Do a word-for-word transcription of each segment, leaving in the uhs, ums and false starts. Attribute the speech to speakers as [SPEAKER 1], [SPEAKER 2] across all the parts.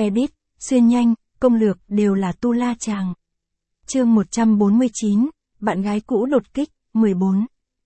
[SPEAKER 1] edit, xuyên nhanh, công lược đều là tu la chàng. Chương một trăm bốn mươi chín, bạn gái cũ đột kích, mười bốn.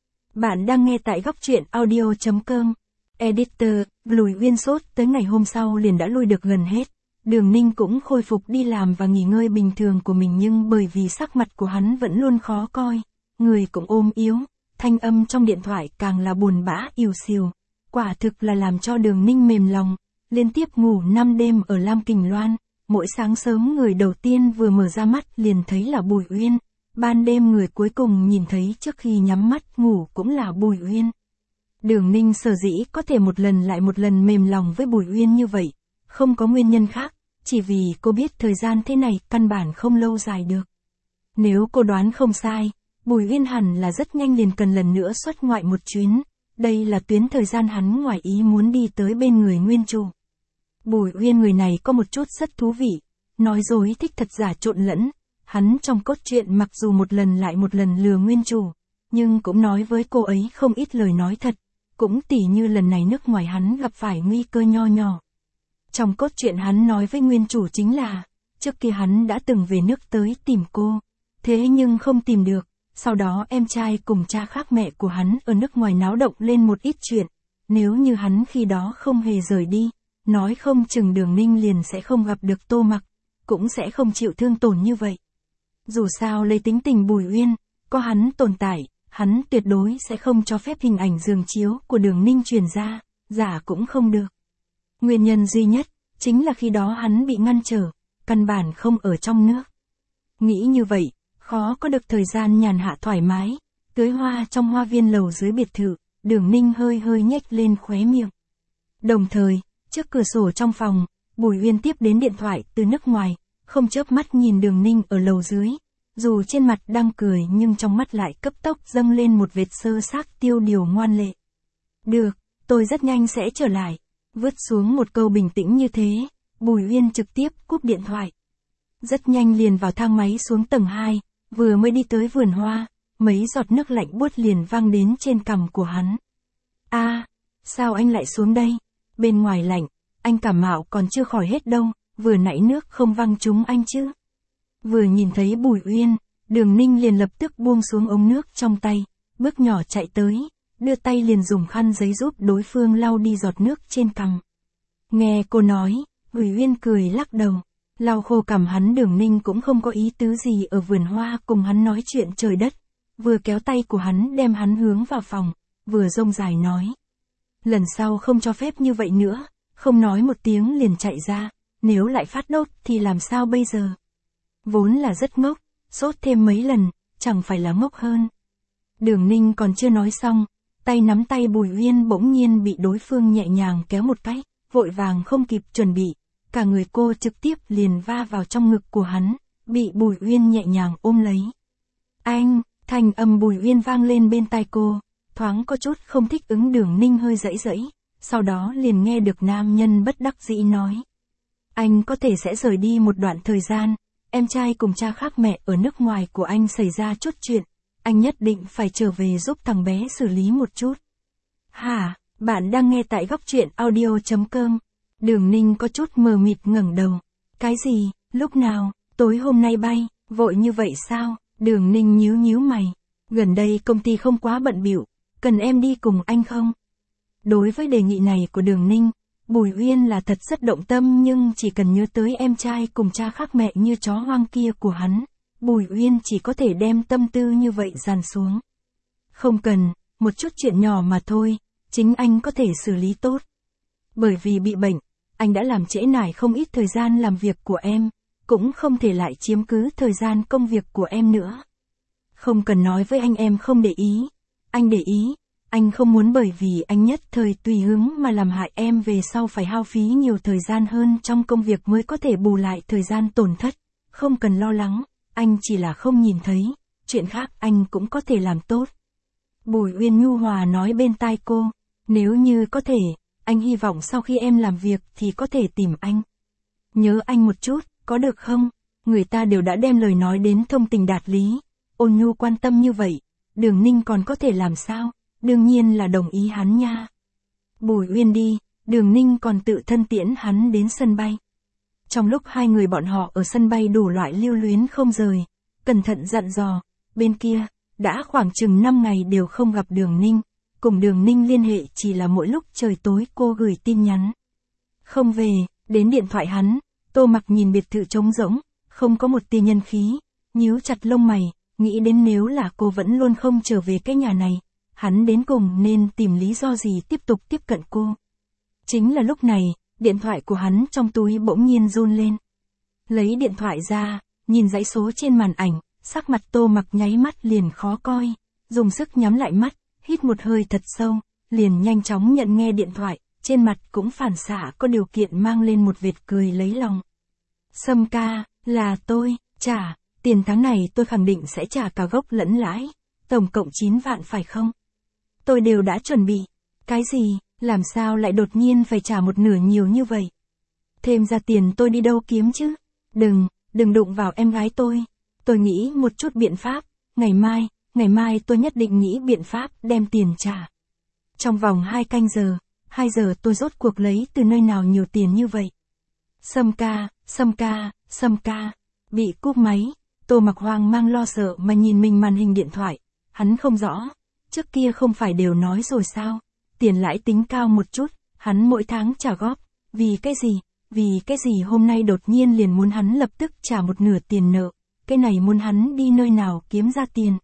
[SPEAKER 1] Bạn đang nghe tại góc truyện audio chấm com. Editor, Lùi Uyên sốt tới ngày hôm sau liền đã lui được gần hết. Đường Ninh cũng khôi phục đi làm và nghỉ ngơi bình thường của mình, nhưng bởi vì sắc mặt của hắn vẫn luôn khó coi, người cũng ôm yếu, thanh âm trong điện thoại càng là buồn bã ỉu xìu. Quả thực là làm cho Đường Ninh mềm lòng, liên tiếp ngủ năm đêm ở Lam Kình Loan. Mỗi sáng sớm người đầu tiên vừa mở ra mắt liền thấy là Bùi Uyên, ban đêm người cuối cùng nhìn thấy trước khi nhắm mắt ngủ cũng là Bùi Uyên. Đường Ninh sở dĩ có thể một lần lại một lần mềm lòng với Bùi Uyên như vậy, không có nguyên nhân khác, chỉ vì cô biết thời gian thế này căn bản không lâu dài được. Nếu cô đoán không sai, Bùi Uyên hẳn là rất nhanh liền cần lần nữa xuất ngoại một chuyến, đây là tuyến thời gian hắn ngoài ý muốn đi tới bên người nguyên chủ. Bùi Uyên người này có một chút rất thú vị, nói dối thích thật giả trộn lẫn, hắn trong cốt truyện mặc dù một lần lại một lần lừa nguyên chủ, nhưng cũng nói với cô ấy không ít lời nói thật, cũng tỉ như lần này nước ngoài hắn gặp phải nguy cơ nho nhỏ. Trong cốt truyện hắn nói với nguyên chủ chính là, trước kia hắn đã từng về nước tới tìm cô, thế nhưng không tìm được, sau đó em trai cùng cha khác mẹ của hắn ở nước ngoài náo động lên một ít chuyện, nếu như hắn khi đó không hề rời đi, nói không chừng Đường Ninh liền sẽ không gặp được Tô Mặc, cũng sẽ không chịu thương tổn như vậy. Dù sao lấy tính tình Bùi Uyên, có hắn tồn tại, hắn tuyệt đối sẽ không cho phép hình ảnh giường chiếu của Đường Ninh truyền ra, giả cũng không được. Nguyên nhân duy nhất, chính là khi đó hắn bị ngăn trở, căn bản không ở trong nước. Nghĩ như vậy, khó có được thời gian nhàn hạ thoải mái, tưới hoa trong hoa viên lầu dưới biệt thự, Đường Ninh hơi hơi nhếch lên khóe miệng. Đồng thời, trước cửa sổ trong phòng, Bùi Uyên tiếp đến điện thoại từ nước ngoài, không chớp mắt nhìn Đường Ninh ở lầu dưới, dù trên mặt đang cười nhưng trong mắt lại cấp tốc dâng lên một vệt sơ xác tiêu điều ngoan lệ. Được, tôi rất nhanh sẽ trở lại. Vứt xuống một câu bình tĩnh như thế, Bùi Uyên trực tiếp cúp điện thoại. Rất nhanh liền vào thang máy xuống tầng hai, vừa mới đi tới vườn hoa, mấy giọt nước lạnh buốt liền văng đến trên cằm của hắn. A, à, sao anh lại xuống đây? Bên ngoài lạnh, anh cảm mạo còn chưa khỏi hết đâu, vừa nãy nước không văng trúng anh chứ. Vừa nhìn thấy Bùi Uyên, Đường Ninh liền lập tức buông xuống ống nước trong tay, bước nhỏ chạy tới, đưa tay liền dùng khăn giấy giúp đối phương lau đi giọt nước trên cằm. Nghe cô nói, Bùi Uyên cười lắc đầu, lau khô cằm hắn. Đường Ninh cũng không có ý tứ gì ở vườn hoa cùng hắn nói chuyện trời đất, vừa kéo tay của hắn đem hắn hướng vào phòng, vừa rông dài nói. Lần sau không cho phép như vậy nữa, không nói một tiếng liền chạy ra, nếu lại phát đốt thì làm sao bây giờ? Vốn là rất ngốc, sốt thêm mấy lần, chẳng phải là ngốc hơn. Đường Ninh còn chưa nói xong, tay nắm tay Bùi Uyên bỗng nhiên bị đối phương nhẹ nhàng kéo một cái, vội vàng không kịp chuẩn bị, cả người cô trực tiếp liền va vào trong ngực của hắn, bị Bùi Uyên nhẹ nhàng ôm lấy. Anh, thanh âm Bùi Uyên vang lên bên tai cô, thoáng có chút không thích ứng. Đường Ninh hơi giãy giãy, sau đó liền nghe được nam nhân bất đắc dĩ nói. Anh có thể sẽ rời đi một đoạn thời gian, em trai cùng cha khác mẹ ở nước ngoài của anh xảy ra chút chuyện, anh nhất định phải trở về giúp thằng bé xử lý một chút. Hả, bạn đang nghe tại góc truyện audio chấm com. Đường Ninh có chút mờ mịt ngẩng đầu. Cái gì, lúc nào, tối hôm nay bay, vội như vậy sao? Đường Ninh nhíu nhíu mày. Gần đây công ty không quá bận bịu, cần em đi cùng anh không? Đối với đề nghị này của Đường Ninh, Bùi Uyên là thật rất động tâm, nhưng chỉ cần nhớ tới em trai cùng cha khác mẹ như chó hoang kia của hắn, Bùi Uyên chỉ có thể đem tâm tư như vậy dàn xuống. Không cần, một chút chuyện nhỏ mà thôi, chính anh có thể xử lý tốt. Bởi vì bị bệnh, anh đã làm trễ nải không ít thời gian làm việc của em, cũng không thể lại chiếm cứ thời gian công việc của em nữa. Không cần nói với anh em không để ý, anh để ý, anh không muốn bởi vì anh nhất thời tùy hứng mà làm hại em về sau phải hao phí nhiều thời gian hơn trong công việc mới có thể bù lại thời gian tổn thất. Không cần lo lắng, anh chỉ là không nhìn thấy, chuyện khác anh cũng có thể làm tốt. Bùi Uyên nhu hòa nói bên tai cô, nếu như có thể, anh hy vọng sau khi em làm việc thì có thể tìm anh. Nhớ anh một chút, có được không? Người ta đều đã đem lời nói đến thông tình đạt lý, ôn nhu quan tâm như vậy, Đường Ninh còn có thể làm sao? Đương nhiên là đồng ý hắn nha. Bùi Uyên đi, Đường Ninh còn tự thân tiễn hắn đến sân bay. Trong lúc hai người bọn họ ở sân bay đủ loại lưu luyến không rời, cẩn thận dặn dò, bên kia, đã khoảng chừng năm ngày đều không gặp Đường Ninh, cùng Đường Ninh liên hệ chỉ là mỗi lúc trời tối cô gửi tin nhắn. Không về, đến điện thoại hắn, Tô Mặc nhìn biệt thự trống rỗng, không có một tia nhân khí, nhíu chặt lông mày, nghĩ đến nếu là cô vẫn luôn không trở về cái nhà này, hắn đến cùng nên tìm lý do gì tiếp tục tiếp cận cô. Chính là lúc này, điện thoại của hắn trong túi bỗng nhiên run lên. Lấy điện thoại ra, nhìn dãy số trên màn ảnh, sắc mặt Tô Mặc nháy mắt liền khó coi, dùng sức nhắm lại mắt, hít một hơi thật sâu, liền nhanh chóng nhận nghe điện thoại, trên mặt cũng phản xạ có điều kiện mang lên một vệt cười lấy lòng. Sâm ca, là tôi, trả, tiền tháng này tôi khẳng định sẽ trả cả gốc lẫn lãi, tổng cộng chín vạn phải không? Tôi đều đã chuẩn bị. Cái gì, làm sao lại đột nhiên phải trả một nửa nhiều như vậy? Thêm ra tiền tôi đi đâu kiếm chứ? Đừng, đừng đụng vào em gái tôi. Tôi nghĩ một chút biện pháp, ngày mai, ngày mai tôi nhất định nghĩ biện pháp đem tiền trả. Trong vòng hai canh giờ, hai giờ tôi rốt cuộc lấy từ nơi nào nhiều tiền như vậy? Sâm ca, Sâm ca, Sâm ca, bị cúp máy, Tô Mặc hoang mang lo sợ mà nhìn mình màn hình điện thoại, hắn không rõ, trước kia không phải đều nói rồi sao, tiền lãi tính cao một chút, hắn mỗi tháng trả góp, vì cái gì, vì cái gì hôm nay đột nhiên liền muốn hắn lập tức trả một nửa tiền nợ, cái này muốn hắn đi nơi nào kiếm ra tiền.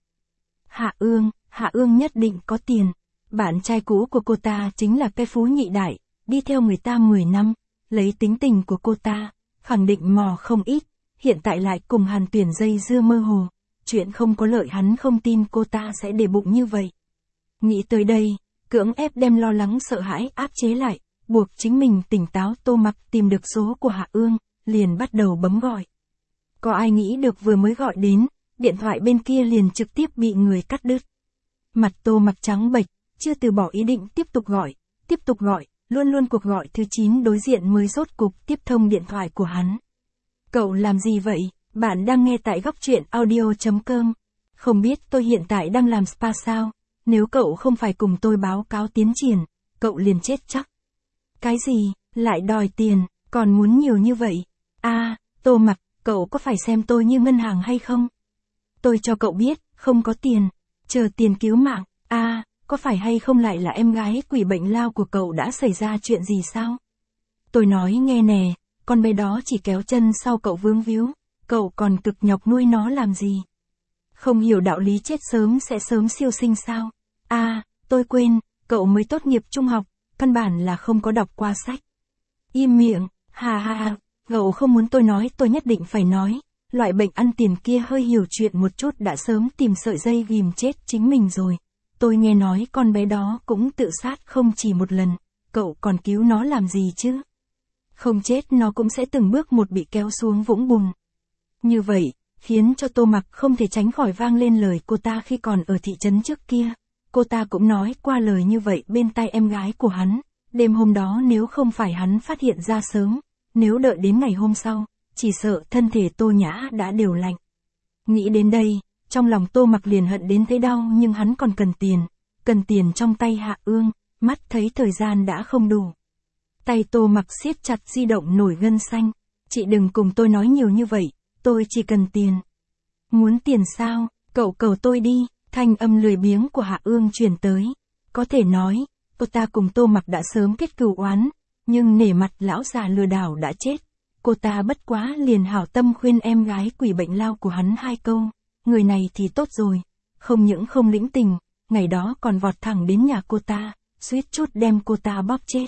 [SPEAKER 1] Hạ Ương, Hạ Ương nhất định có tiền, bạn trai cũ của cô ta chính là cái phú nhị đại, đi theo người ta mười năm, lấy tính tình của cô ta, khẳng định mò không ít, hiện tại lại cùng Hàn Tuyển dây dưa mơ hồ, chuyện không có lợi hắn không tin cô ta sẽ để bụng như vậy. Nghĩ tới đây, cưỡng ép đem lo lắng sợ hãi áp chế lại, buộc chính mình tỉnh táo. Tô Mặc tìm được số của Hạ Ương, liền bắt đầu bấm gọi. Có ai nghĩ được vừa mới gọi đến, điện thoại bên kia liền trực tiếp bị người cắt đứt. Mặt Tô Mặc trắng bệch, chưa từ bỏ ý định tiếp tục gọi, tiếp tục gọi, luôn luôn cuộc gọi thứ chín đối diện mới rốt cục tiếp thông điện thoại của hắn. Cậu làm gì vậy? Bạn đang nghe tại góc truyện audio chấm com. Không biết tôi hiện tại đang làm spa sao? Nếu cậu không phải cùng tôi báo cáo tiến triển, cậu liền chết chắc. Cái gì? Lại đòi tiền, còn muốn nhiều như vậy? À, Tô Mặc, cậu có phải xem tôi như ngân hàng hay không? Tôi cho cậu biết, không có tiền. Chờ tiền cứu mạng. À, có phải hay không lại là em gái quỷ bệnh lao của cậu đã xảy ra chuyện gì sao? Tôi nói nghe nè, con bé đó chỉ kéo chân sau cậu vướng víu, cậu còn cực nhọc nuôi nó làm gì? Không hiểu đạo lý chết sớm sẽ sớm siêu sinh sao? À, tôi quên, cậu mới tốt nghiệp trung học, căn bản là không có đọc qua sách. Im miệng, hà hà hà, cậu không muốn tôi nói tôi nhất định phải nói, loại bệnh ăn tiền kia hơi hiểu chuyện một chút đã sớm tìm sợi dây ghim chết chính mình rồi. Tôi nghe nói con bé đó cũng tự sát không chỉ một lần, cậu còn cứu nó làm gì chứ? Không chết nó cũng sẽ từng bước một bị kéo xuống vũng bùn. Như vậy, khiến cho Tô Mặc không thể tránh khỏi vang lên lời cô ta khi còn ở thị trấn trước kia. Cô ta cũng nói qua lời như vậy bên tai em gái của hắn. Đêm hôm đó nếu không phải hắn phát hiện ra sớm, nếu đợi đến ngày hôm sau, chỉ sợ thân thể Tô Nhã đã đều lạnh. Nghĩ đến đây, trong lòng Tô Mặc liền hận đến thấy đau, nhưng hắn còn cần tiền, cần tiền trong tay Hạ Ương, mắt thấy thời gian đã không đủ. Tay Tô Mặc siết chặt di động nổi gân xanh, chị đừng cùng tôi nói nhiều như vậy, tôi chỉ cần tiền. Muốn tiền sao, cậu cầu tôi đi, thanh âm lười biếng của Hạ Ương truyền tới. Có thể nói, cô ta cùng Tô Mặc đã sớm kết cừu oán, nhưng nể mặt lão già lừa đảo đã chết, cô ta bất quá liền hảo tâm khuyên em gái quỷ bệnh lao của hắn hai câu. Người này thì tốt rồi, không những không lĩnh tình, ngày đó còn vọt thẳng đến nhà cô ta, suýt chút đem cô ta bóp chết.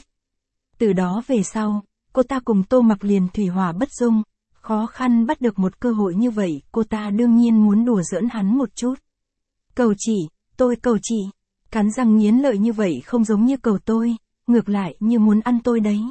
[SPEAKER 1] Từ đó về sau, cô ta cùng Tô Mặc liền thủy hỏa bất dung, khó khăn bắt được một cơ hội như vậy, cô ta đương nhiên muốn đùa giỡn hắn một chút. Cầu chị, tôi cầu chị, cắn răng nghiến lợi như vậy không giống như cầu tôi, ngược lại như muốn ăn tôi đấy.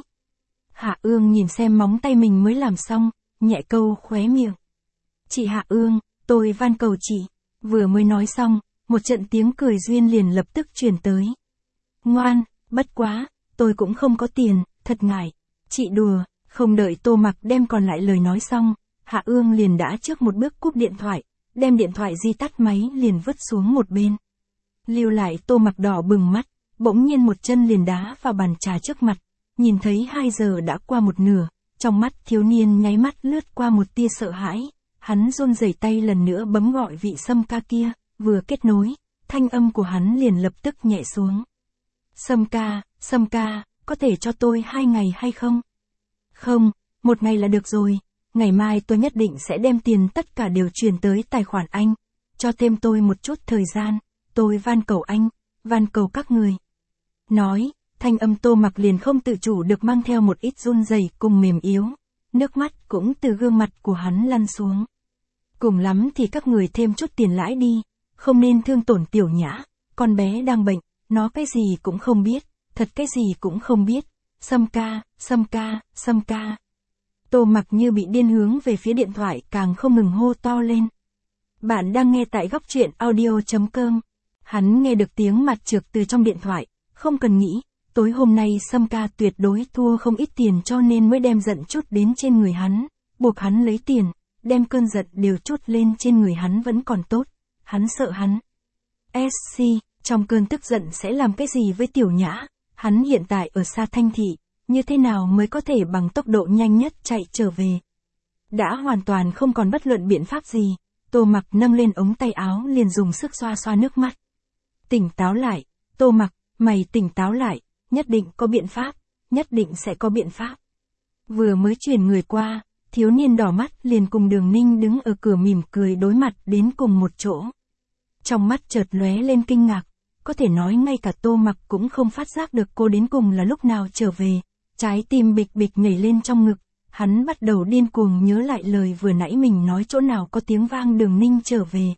[SPEAKER 1] Hạ Ương nhìn xem móng tay mình mới làm xong, nhẹ câu khóe miệng. Chị Hạ Ương, tôi van cầu chị, vừa mới nói xong, một trận tiếng cười duyên liền lập tức truyền tới. Ngoan, bất quá, tôi cũng không có tiền, thật ngại. Chị đùa, không đợi Tô Mặc đem còn lại lời nói xong, Hạ Ương liền đã trước một bước cúp điện thoại, đem điện thoại di tắt máy liền vứt xuống một bên. Lưu lại Tô Mặc đỏ bừng mắt, bỗng nhiên một chân liền đá vào bàn trà trước mặt, nhìn thấy hai giờ đã qua một nửa, Trong mắt thiếu niên nháy mắt lướt qua một tia sợ hãi, hắn run rẩy tay lần nữa bấm gọi vị Sâm ca kia, vừa kết nối, thanh âm của hắn liền lập tức nhẹ xuống. Sâm ca, Sâm ca, có thể cho tôi hai ngày hay không? Không, một ngày là được rồi, ngày mai tôi nhất định sẽ đem tiền tất cả đều chuyển tới tài khoản anh, cho thêm tôi một chút thời gian, tôi van cầu anh, van cầu các người. Nói, thanh âm Tô Mặc liền không tự chủ được mang theo một ít run rẩy cùng mềm yếu, nước mắt cũng từ gương mặt của hắn lăn xuống. Cùng lắm thì các người thêm chút tiền lãi đi, không nên thương tổn Tiểu Nhã, con bé đang bệnh, nó cái gì cũng không biết, thật cái gì cũng không biết. Sâm ca, Sâm ca, Sâm ca. Tô Mặc như bị điên hướng về phía điện thoại càng không ngừng hô to lên. Bạn đang nghe tại góc truyện audio chấm com. Hắn nghe được tiếng mặt trược từ trong điện thoại, không cần nghĩ, tối hôm nay Sâm ca tuyệt đối thua không ít tiền cho nên mới đem giận chút đến trên người hắn, buộc hắn lấy tiền, đem cơn giận đều chút lên trên người hắn vẫn còn tốt, hắn sợ hắn. ét xê, trong cơn tức giận sẽ làm cái gì với Tiểu Nhã, hắn hiện tại ở xa Thanh Thị, như thế nào mới có thể bằng tốc độ nhanh nhất chạy trở về. Đã hoàn toàn không còn bất luận biện pháp gì, Tô Mặc nâng lên ống tay áo liền dùng sức xoa xoa nước mắt. Tỉnh táo lại, Tô Mặc, mày tỉnh táo lại, nhất định có biện pháp, nhất định sẽ có biện pháp. Vừa mới chuyển người qua, thiếu niên đỏ mắt liền cùng Đường Ninh đứng ở cửa mỉm cười đối mặt đến cùng một chỗ. Trong mắt chợt lóe lên kinh ngạc, có thể nói ngay cả Tô Mặc cũng không phát giác được cô đến cùng là lúc nào trở về, trái tim bịch bịch nhảy lên trong ngực, hắn bắt đầu điên cuồng nhớ lại lời vừa nãy mình nói chỗ nào có tiếng vang Đường Ninh trở về.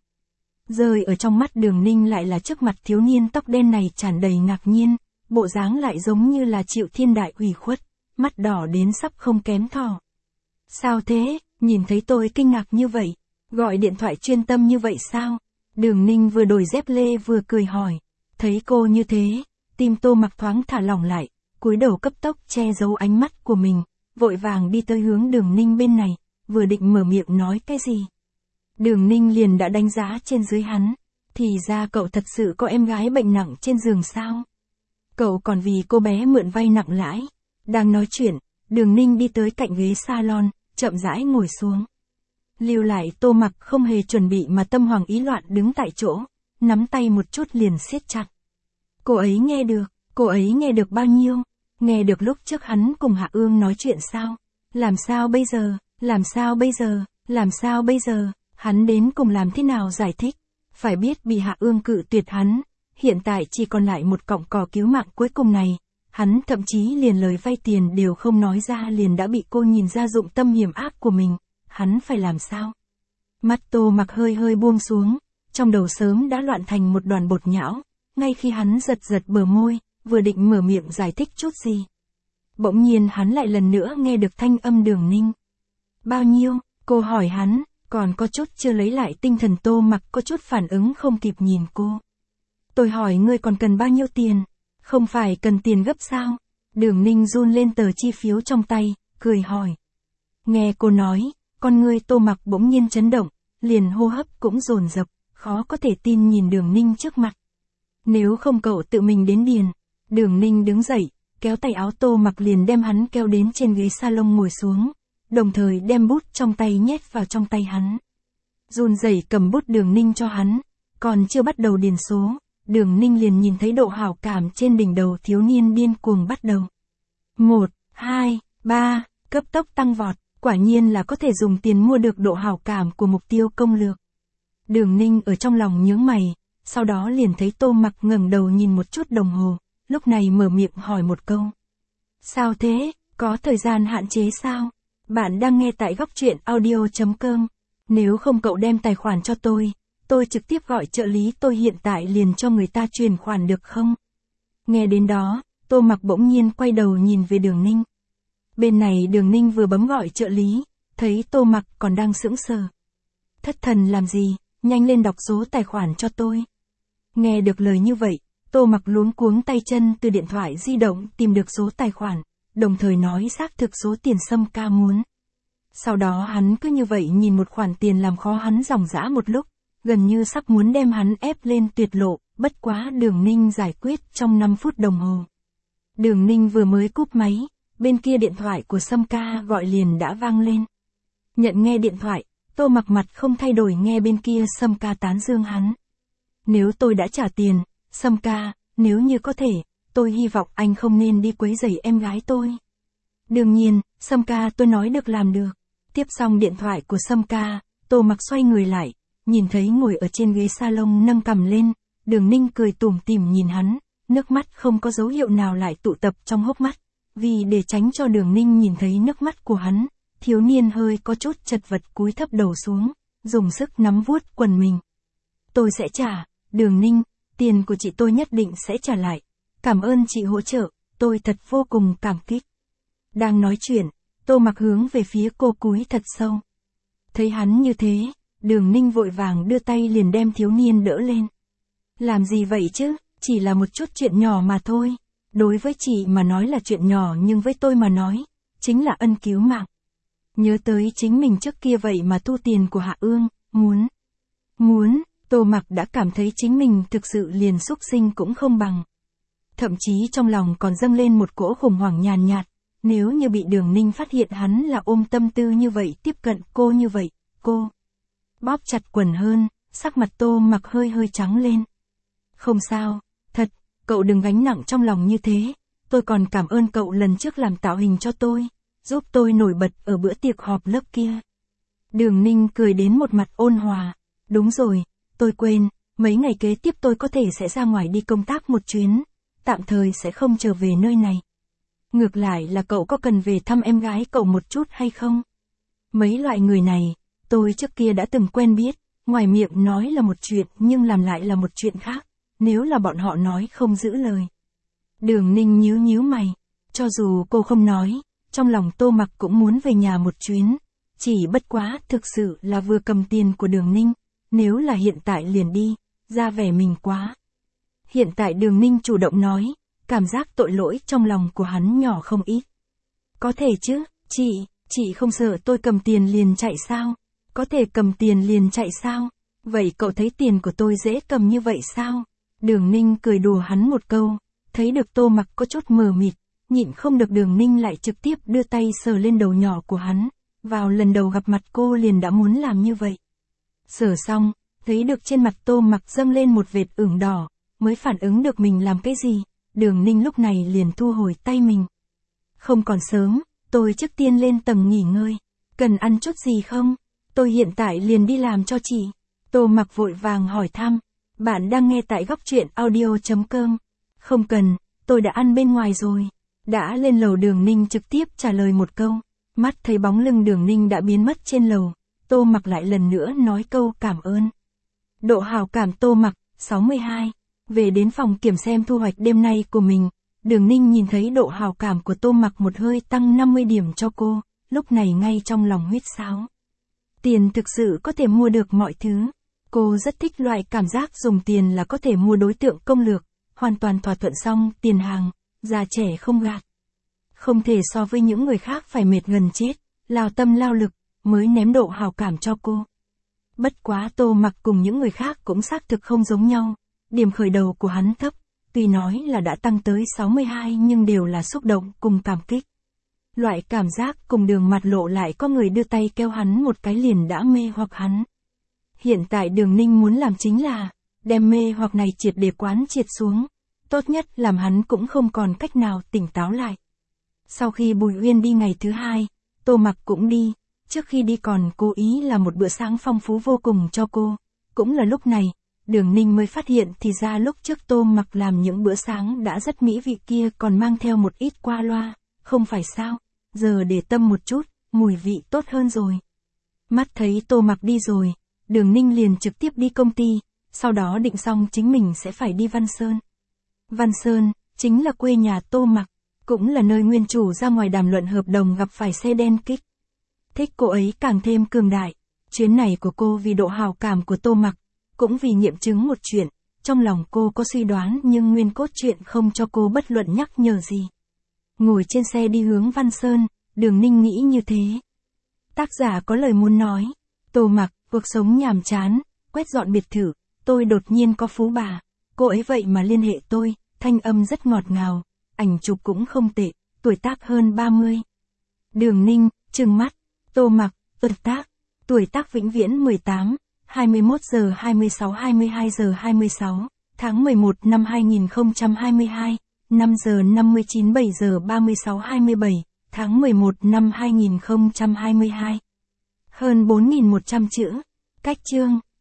[SPEAKER 1] Rơi ở trong mắt Đường Ninh lại là trước mặt thiếu niên tóc đen này tràn đầy ngạc nhiên, bộ dáng lại giống như là chịu thiên đại ủy khuất, mắt đỏ đến sắp không kém thỏ. Sao thế, nhìn thấy tôi kinh ngạc như vậy, gọi điện thoại chuyên tâm như vậy sao? Đường Ninh vừa đổi dép lê vừa cười hỏi, thấy cô như thế, tim Tô Mặc thoáng thả lỏng lại, cúi đầu cấp tốc che giấu ánh mắt của mình, vội vàng đi tới hướng Đường Ninh bên này, vừa định mở miệng nói cái gì. Đường Ninh liền đã đánh giá trên dưới hắn, thì ra cậu thật sự có em gái bệnh nặng trên giường sao? Cậu còn vì cô bé mượn vay nặng lãi. Đang nói chuyện, Đường Ninh đi tới cạnh ghế salon, chậm rãi ngồi xuống. Lưu lại Tô Mặc không hề chuẩn bị mà tâm hoàng ý loạn đứng tại chỗ, nắm tay một chút liền siết chặt. Cô ấy nghe được, cô ấy nghe được bao nhiêu? Nghe được lúc trước hắn cùng Hạ Ương nói chuyện sao? Làm sao bây giờ, làm sao bây giờ, làm sao bây giờ, hắn đến cùng làm thế nào giải thích? Phải biết bị Hạ Ương cự tuyệt hắn, hiện tại chỉ còn lại một cọng cỏ cứu mạng cuối cùng này, hắn thậm chí liền lời vay tiền đều không nói ra liền đã bị cô nhìn ra dụng tâm hiểm ác của mình, hắn phải làm sao? Mắt Tô Mặc hơi hơi buông xuống, trong đầu sớm đã loạn thành một đoàn bột nhão, ngay khi hắn giật giật bờ môi, vừa định mở miệng giải thích chút gì. Bỗng nhiên hắn lại lần nữa nghe được thanh âm Đường Ninh. Bao nhiêu? Cô hỏi hắn, còn có chút chưa lấy lại tinh thần. Tô Mặc có chút phản ứng không kịp nhìn cô. Tôi hỏi ngươi còn cần bao nhiêu tiền? Không phải cần tiền gấp sao? Đường Ninh run lên tờ chi phiếu trong tay, cười hỏi. Nghe cô nói, con ngươi Tô Mặc bỗng nhiên chấn động, liền hô hấp cũng dồn dập, khó có thể tin nhìn Đường Ninh trước mặt. Nếu không cậu tự mình đến điền. Đường Ninh đứng dậy, kéo tay áo Tô Mặc liền đem hắn kéo đến trên ghế salon ngồi xuống, đồng thời đem bút trong tay nhét vào trong tay hắn. Run rẩy cầm bút Đường Ninh cho hắn, còn chưa bắt đầu điền số, Đường Ninh liền nhìn thấy độ hảo cảm trên đỉnh đầu thiếu niên điên cuồng bắt đầu. Một, hai, ba, cấp tốc tăng vọt, quả nhiên là có thể dùng tiền mua được độ hảo cảm của mục tiêu công lược. Đường Ninh ở trong lòng nhướng mày, sau đó liền thấy Tô Mặc ngẩng đầu nhìn một chút đồng hồ, lúc này mở miệng hỏi một câu. Sao thế, có thời gian hạn chế sao? Bạn đang nghe tại góc truyện audio chấm com. Nếu không cậu đem tài khoản cho tôi, tôi trực tiếp gọi trợ lý tôi hiện tại liền cho người ta chuyển khoản được không? Nghe đến đó, Tô Mặc bỗng nhiên quay đầu nhìn về Đường Ninh. Bên này Đường Ninh vừa bấm gọi trợ lý, thấy Tô Mặc còn đang sững sờ. Thất thần làm gì, nhanh lên đọc số tài khoản cho tôi. Nghe được lời như vậy, Tô Mặc luống cuống tay chân từ điện thoại di động tìm được số tài khoản, đồng thời nói xác thực số tiền Sâm ca muốn. Sau đó hắn cứ như vậy nhìn một khoản tiền làm khó hắn dòng dã một lúc, gần như sắp muốn đem hắn ép lên tuyệt lộ, bất quá Đường Ninh giải quyết trong năm phút đồng hồ. Đường Ninh vừa mới cúp máy, bên kia điện thoại của Sâm Ca gọi liền đã vang lên. Nhận nghe điện thoại, Tô Mặc mặt không thay đổi nghe bên kia Sâm Ca tán dương hắn. Nếu tôi đã trả tiền, Sâm Ca, nếu như có thể, tôi hy vọng anh không nên đi quấy rầy em gái tôi. Đương nhiên, Sâm Ca tôi nói được làm được. Tiếp xong điện thoại của Sâm Ca, Tô Mặc xoay người lại, nhìn thấy ngồi ở trên ghế salon nâng cằm lên, Đường Ninh cười tủm tỉm nhìn hắn, nước mắt không có dấu hiệu nào lại tụ tập trong hốc mắt. Vì để tránh cho Đường Ninh nhìn thấy nước mắt của hắn, thiếu niên hơi có chút chật vật cúi thấp đầu xuống, dùng sức nắm vuốt quần mình. Tôi sẽ trả, Đường Ninh, tiền của chị tôi nhất định sẽ trả lại. Cảm ơn chị hỗ trợ, tôi thật vô cùng cảm kích. Đang nói chuyện, Tô Mặc hướng về phía cô cúi thật sâu. Thấy hắn như thế, Đường Ninh vội vàng đưa tay liền đem thiếu niên đỡ lên. Làm gì vậy chứ, chỉ là một chút chuyện nhỏ mà thôi. Đối với chị mà nói là chuyện nhỏ nhưng với tôi mà nói, chính là ân cứu mạng. Nhớ tới chính mình trước kia vậy mà thu tiền của Hạ Ương, muốn. Muốn, Tô Mặc đã cảm thấy chính mình thực sự liền xúc sinh cũng không bằng. Thậm chí trong lòng còn dâng lên một cỗ khủng hoảng nhàn nhạt, nếu như bị Đường Ninh phát hiện hắn là ôm tâm tư như vậy tiếp cận cô như vậy, cô bóp chặt quần hơn, sắc mặt Tô Mặc hơi hơi trắng lên. Không sao, thật, cậu đừng gánh nặng trong lòng như thế, tôi còn cảm ơn cậu lần trước làm tạo hình cho tôi, giúp tôi nổi bật ở bữa tiệc họp lớp kia. Đường Ninh cười đến một mặt ôn hòa, đúng rồi, tôi quên, mấy ngày kế tiếp tôi có thể sẽ ra ngoài đi công tác một chuyến, tạm thời sẽ không trở về nơi này. Ngược lại là cậu có cần về thăm em gái cậu một chút hay không? Mấy loại người này, tôi trước kia đã từng quen biết, ngoài miệng nói là một chuyện nhưng làm lại là một chuyện khác, nếu là bọn họ nói không giữ lời. Đường Ninh nhíu nhíu mày, cho dù cô không nói, trong lòng Tô Mặc cũng muốn về nhà một chuyến, chỉ bất quá thực sự là vừa cầm tiền của Đường Ninh, nếu là hiện tại liền đi, ra vẻ mình quá. Hiện tại Đường Ninh chủ động nói, cảm giác tội lỗi trong lòng của hắn nhỏ không ít. Có thể chứ, chị, chị không sợ tôi cầm tiền liền chạy sao? Có thể cầm tiền liền chạy sao? Vậy cậu thấy tiền của tôi dễ cầm như vậy sao? Đường Ninh cười đùa hắn một câu, thấy được Tô Mặc có chút mờ mịt, nhịn không được Đường Ninh lại trực tiếp đưa tay sờ lên đầu nhỏ của hắn, vào lần đầu gặp mặt cô liền đã muốn làm như vậy. Sờ xong, thấy được trên mặt Tô Mặc dâng lên một vệt ửng đỏ, mới phản ứng được mình làm cái gì, Đường Ninh lúc này liền thu hồi tay mình. Không còn sớm, tôi trước tiên lên tầng nghỉ ngơi, cần ăn chút gì không? Tôi hiện tại liền đi làm cho chị. Tô Mặc vội vàng hỏi thăm, bạn đang nghe tại góc truyện audio chấm com. Không cần, tôi đã ăn bên ngoài rồi. Đã lên lầu Đường Ninh trực tiếp trả lời một câu, mắt thấy bóng lưng Đường Ninh đã biến mất trên lầu, Tô Mặc lại lần nữa nói câu cảm ơn. Độ hào cảm Tô Mặc, sáu mươi hai. Về đến phòng kiểm xem thu hoạch đêm nay của mình, Đường Ninh nhìn thấy độ hào cảm của Tô Mặc một hơi tăng năm mươi điểm cho cô, lúc này ngay trong lòng huýt sáo. Tiền thực sự có thể mua được mọi thứ. Cô rất thích loại cảm giác dùng tiền là có thể mua đối tượng công lược, hoàn toàn thỏa thuận xong tiền hàng, già trẻ không gạt. Không thể so với những người khác phải mệt gần chết, lao tâm lao lực, mới ném độ hào cảm cho cô. Bất quá Tô Mặc cùng những người khác cũng xác thực không giống nhau. Điểm khởi đầu của hắn thấp, tuy nói là đã tăng tới sáu mươi hai nhưng đều là xúc động cùng cảm kích. Loại cảm giác cùng Đường mặt lộ lại có người đưa tay kéo hắn một cái liền đã mê hoặc hắn. Hiện tại Đường Ninh muốn làm chính là, đem mê hoặc này triệt để quán triệt xuống, tốt nhất làm hắn cũng không còn cách nào tỉnh táo lại. Sau khi Bùi Uyên đi ngày thứ hai, Tô Mặc cũng đi, trước khi đi còn cố ý làm một bữa sáng phong phú vô cùng cho cô, cũng là lúc này. Đường Ninh mới phát hiện thì ra lúc trước Tô Mặc làm những bữa sáng đã rất mỹ vị kia còn mang theo một ít qua loa, không phải sao, giờ để tâm một chút, mùi vị tốt hơn rồi. Mắt thấy Tô Mặc đi rồi, Đường Ninh liền trực tiếp đi công ty, sau đó định xong chính mình sẽ phải đi Văn Sơn. Văn Sơn, chính là quê nhà Tô Mặc, cũng là nơi nguyên chủ ra ngoài đàm luận hợp đồng gặp phải xe đen kích. Thích cô ấy càng thêm cường đại, chuyến này của cô vì độ hào cảm của Tô Mặc, cũng vì nghiệm chứng một chuyện, trong lòng cô có suy đoán nhưng nguyên cốt truyện không cho cô bất luận nhắc nhở gì. Ngồi trên xe đi hướng Văn Sơn, Đường Ninh nghĩ như thế. Tác giả có lời muốn nói, Tô Mặc, cuộc sống nhàm chán, quét dọn biệt thự, tôi đột nhiên có phú bà, cô ấy vậy mà liên hệ tôi, thanh âm rất ngọt ngào, ảnh chụp cũng không tệ, tuổi tác hơn ba mươi. Đường Ninh, trừng mắt. Tô Mặc, tuổi tác. Tuổi tác vĩnh viễn mười tám, hai mươi mốt giờ hai mươi sáu hai mươi hai giờ hai mươi sáu, tháng mười một năm hai nghìn không trăm hai mươi hai, năm giờ năm mươi chín bảy giờ ba mươi sáu hai mươi bảy, tháng mười một năm hai nghìn không trăm hai mươi hai. Hơn bốn nghìn một trăm chữ. Cách chương.